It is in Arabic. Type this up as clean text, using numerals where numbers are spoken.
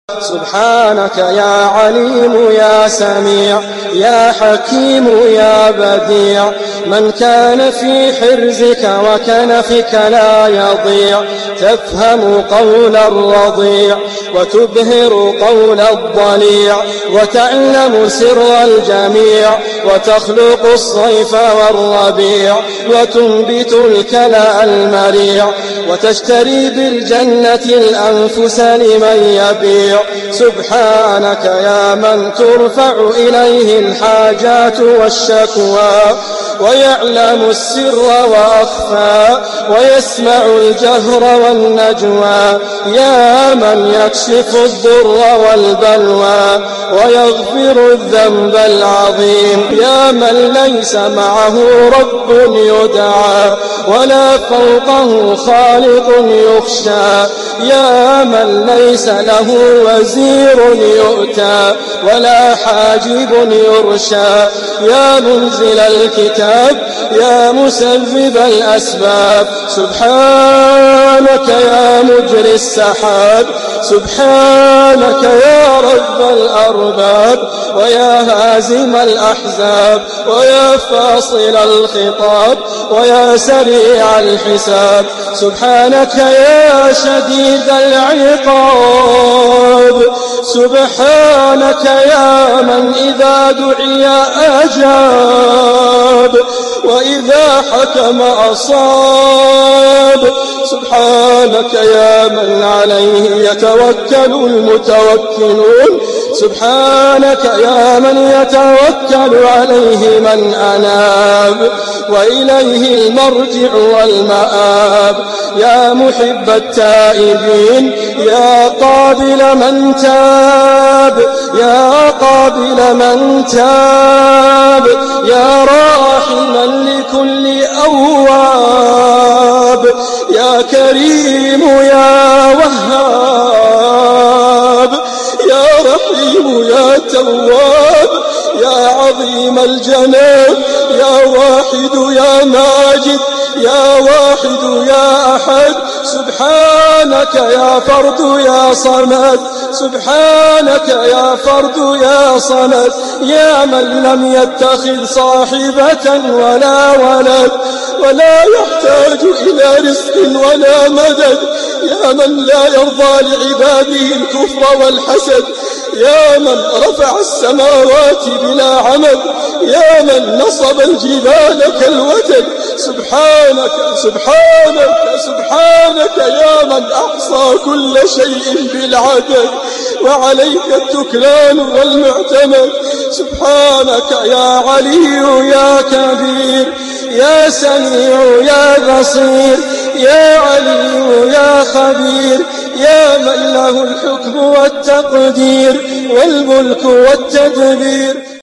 سبحانك يا عليم يا سميع يا حكيم يا بديع، من كان في حرزك وكنفك لا يضيع، تفهم قول الرضيع وتبهر قول الضليع، وتعلم سر الجميع، وتخلق الصيف والربيع، وتنبت الكلى المريع، وتشتري بالجنة الأنفس لمن يبيع. سبحانك يا من ترفع إليه الحاجات والشكوى، ويعلم السر وأخفى، ويسمع الجهر والنجوى، يا من يكشف الضر والبلوى، ويغفر الذنب العظيم، يا من ليس معه رب يدعى، ولا فوقه خالق يخشى، يا من ليس له وزير يؤتى، ولا حاجب يرشى، يا منزل الكتاب، يا مسبب الأسباب. سبحانك يا مجري السحاب، سبحانك يا رب الأرباب، ويا هازم الأحزاب، ويا فاصل الخطاب، ويا سريع الحساب. سبحانك يا شديد العقاب، سبحانك يا من إذا دعي أجاب، وإذا حكم أصاب. سبحانك يا من عليه يتوكل المتوكلون، سبحانك يا من يتوكل عليه من أناب، وإليه المرجع والمآب. يا محب التائبين، يا قابل من تاب، يا قابل من تاب، يا راحما لكل أواب، يا كريم يا وهاب، يا رحيم يا تواب، يا عظيم الجناب، يا واحد يا ماجد، يا واحد يا أحد. سبحانك يا فرد يا صمد، سبحانك يا فرد يا صمد، يا من لم يتخذ صاحبة ولا ولد، ولا يحتاج إلى رزق ولا مدد، يا من لا يرضى لعباده الكفر والحسد، يا من رفع السماوات بلا عمد، يا من نصب الجبال كالوتد. سبحانك سبحانك سبحانك يا من أحصى كل شيء بالعدد، وعليك التكلان والمعتمد. سبحانك يا علي يا كبير، يا سميع يا بصير، يا علي يا خبير، يا من له الحكم والتقدير والملك والتدبير.